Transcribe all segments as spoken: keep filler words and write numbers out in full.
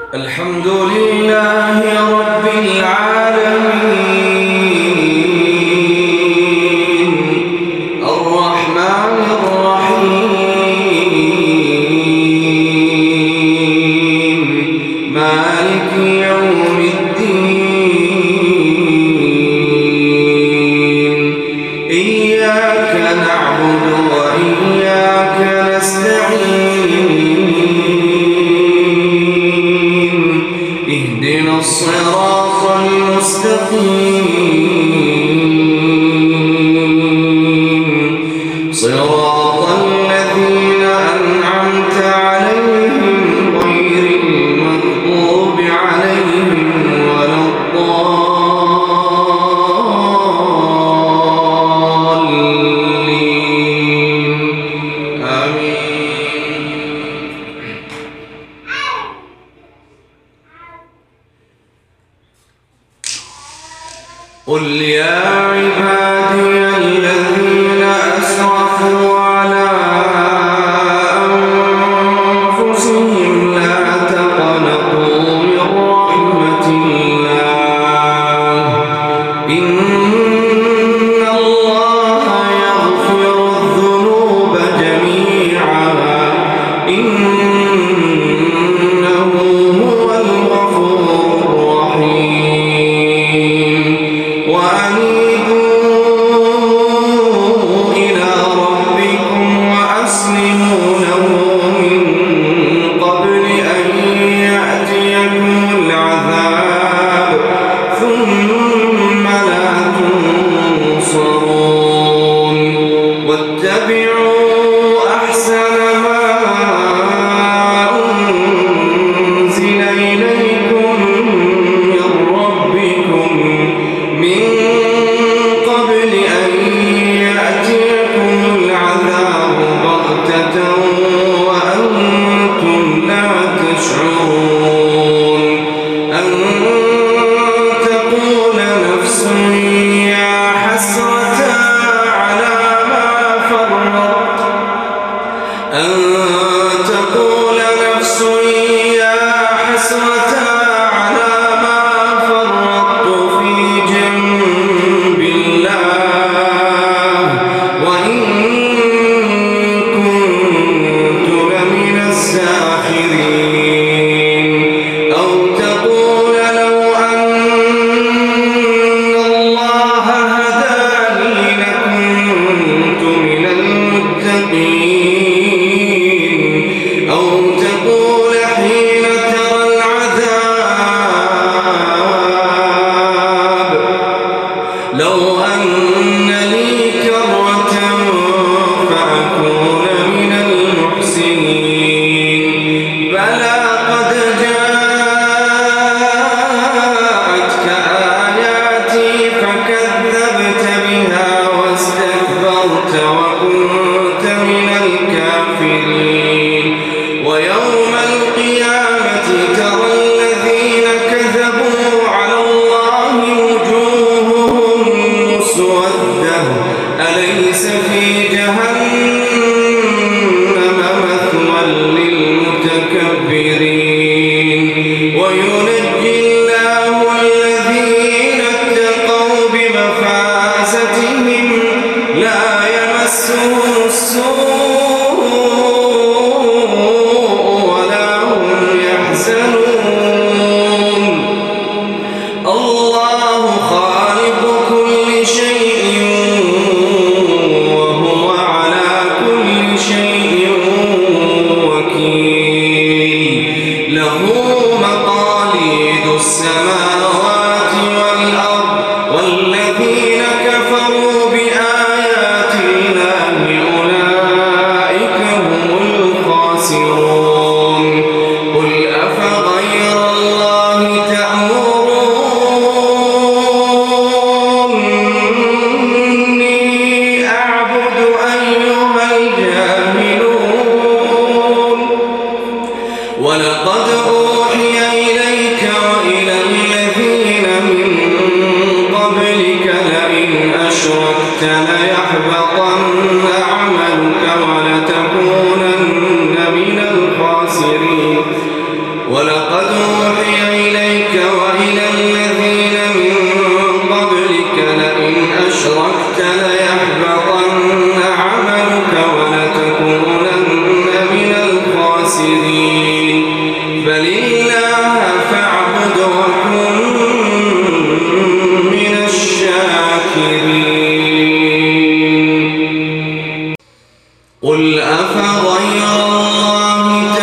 الحمد لله رب العالمين الرحمن الرحيم مالك يوم الدين إياك نعبد وإياك نستعين اهدنا الصراط المستقيم صراط الذين أنعمت عليهم غير المغضوب عليهم ولا الضالين آمين. قل يا عبادي الذين أسرفوا على أنفسهم لا تقنطوا من رحمة الله إن الله يغفر الذنوب جميعا إنه هو الغفور الرحيم. وأنيبوا إلى ربكم وأسلموا له من قبل أن يأتيكم العذاب ثم لا تنصرون واتبعوا أحسن ما أنزل إليكم من ربكم من قبل أن يأتيكم العذاب بغتة وأنتم لا تشعرون أن تقول نفس يا حسرة على ما فرطت أن تقول نفس يا حسرة على ما فرطت في جنب الله وإن كنت لمن الساخرين أو تقول لو أن الله هداني لكنت من المتقين أو تقول حين ترى العذاب لو أن لي كرة فأكون من المحسنين بلى قد جاءتك آياتي فكذبت بها واستكبرت وكنت من الكافرين ويوم القيامة ترى الذين كذبوا على الله وجوههم مسودة أليس في جهنم مثوى للمتكبرين وينجي الله الذين اتقوا بمفازتهم لا يمسهم السوء ولا هم يحزنون الله خالق كل شيء وهو على كل شيء وكيل له مقاليد السماوات والأرض والذين كفروا بآيات الله أولئك هم الخاسرون قل أفغير الله تأمروني أعبد أيها الجاهلون ولقد أوحي إليك وإلى الذين ولقد أوحي إليك وإلى الذين من قبلك لئن أشركت ليحبطن عملك ولتكونن من الخاسرين بل الله فاعبد وكن من الشاكرين قل أفغير الله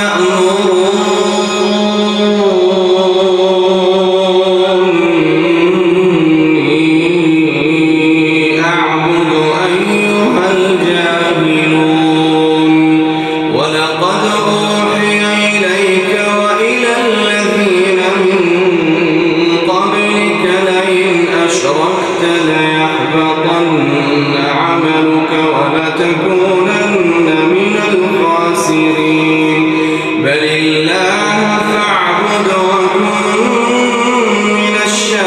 تأمروني أعبد أيها الجاهلون ولقد أوحي إليك وإلى الذين من قبلك لئن أشركت ليحبطن عملك ولتكونن من الخاسرين بل الله فاعبد وكن من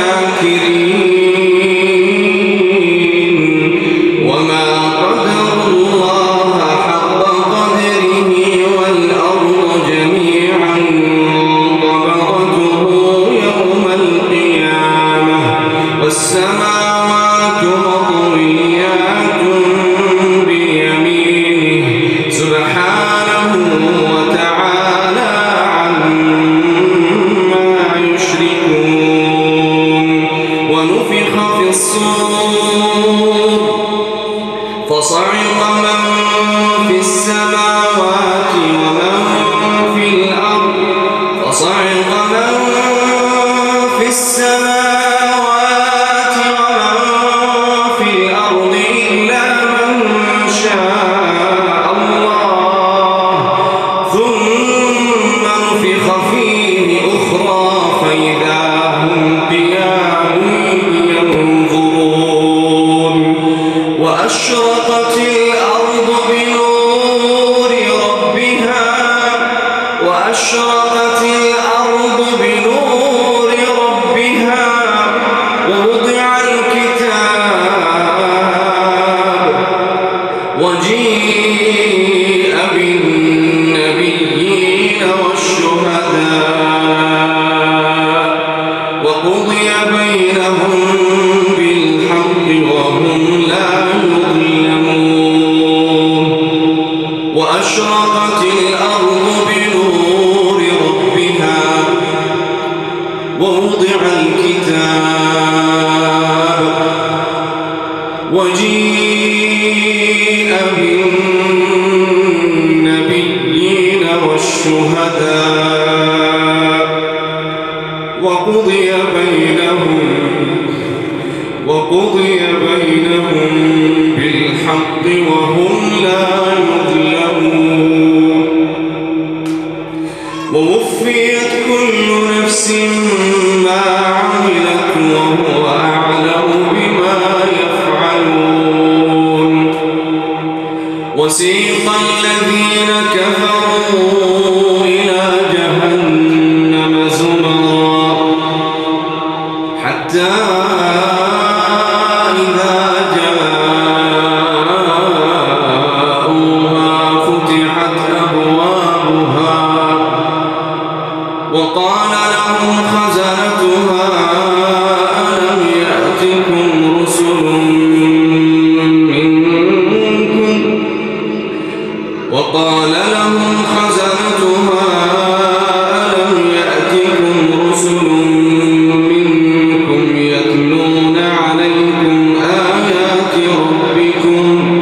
الشاكرين وما قدر الله حق قدره والأرض جميعا قبضته يوم القيامة والسماوات مطويات بيمينه سبحانه وتعالى عما يشركون ونفخ في الصور فصعق من في السماوات ومن في الأرض فصعق من في السماوات ومن في الأرض إلا من شاء الله ثم نفخ فيه أخرى فإذا هم قيام ينظرون وأشرقت الأرض بنور ربها وأشرقت الأرض بنور ربها ووضع الكتاب وجيء بالنبيين والشهداء وقضي بينهم بالحق وهم لا يظلمون وأشرقت الأرض بنور ربها ووضع الكتاب وجيء بالنبيين والشهداء وقضي بينهم وقضي بينهم بالحق وهم لا يظلمون ووفيت كل نفس ما عملت وهو أعلم بما يفعلون وسيق الذين كفروا إلى جهنم زمرا حتى إذا جاءوها فتحت أبوابها وقال لهم خزنتها ألم يأتكم رسل منكم وقال لهم خزنتها ألم يأتكم رسل منكم يتلون عليكم آيات ربكم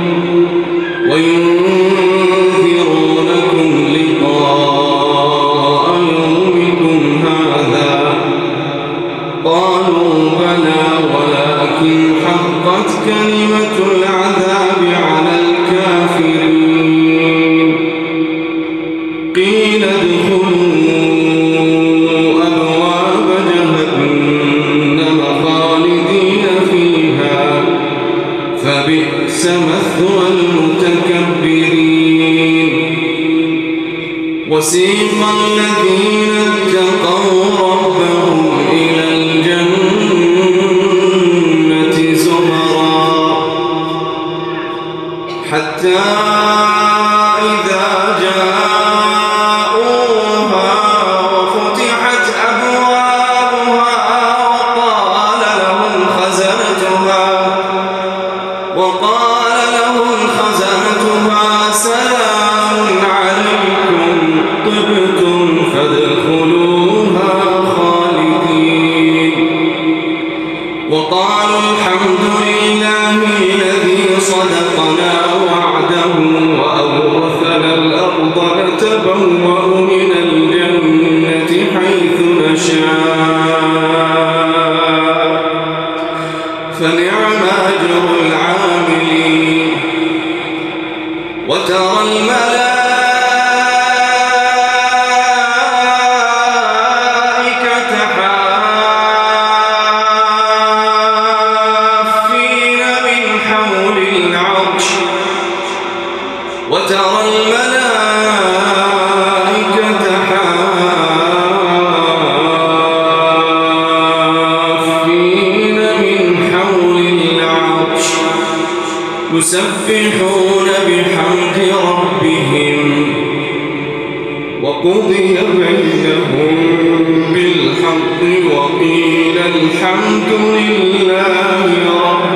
وينذرونكم لقاء يومكم هذا قالوا بلى ولكن حقت كلمة العذاب على الكافرين قيل ادخلوا أبواب جهنم خالدين فيها فبئس مثوى المتكبرين وسيق الذين اتقوا ربهم إلى الجنة زمرا حتى إذا جاءوها وفتحت يسبحون بحمد ربهم وقضي بينهم بالحق وقيل الحمد لله رب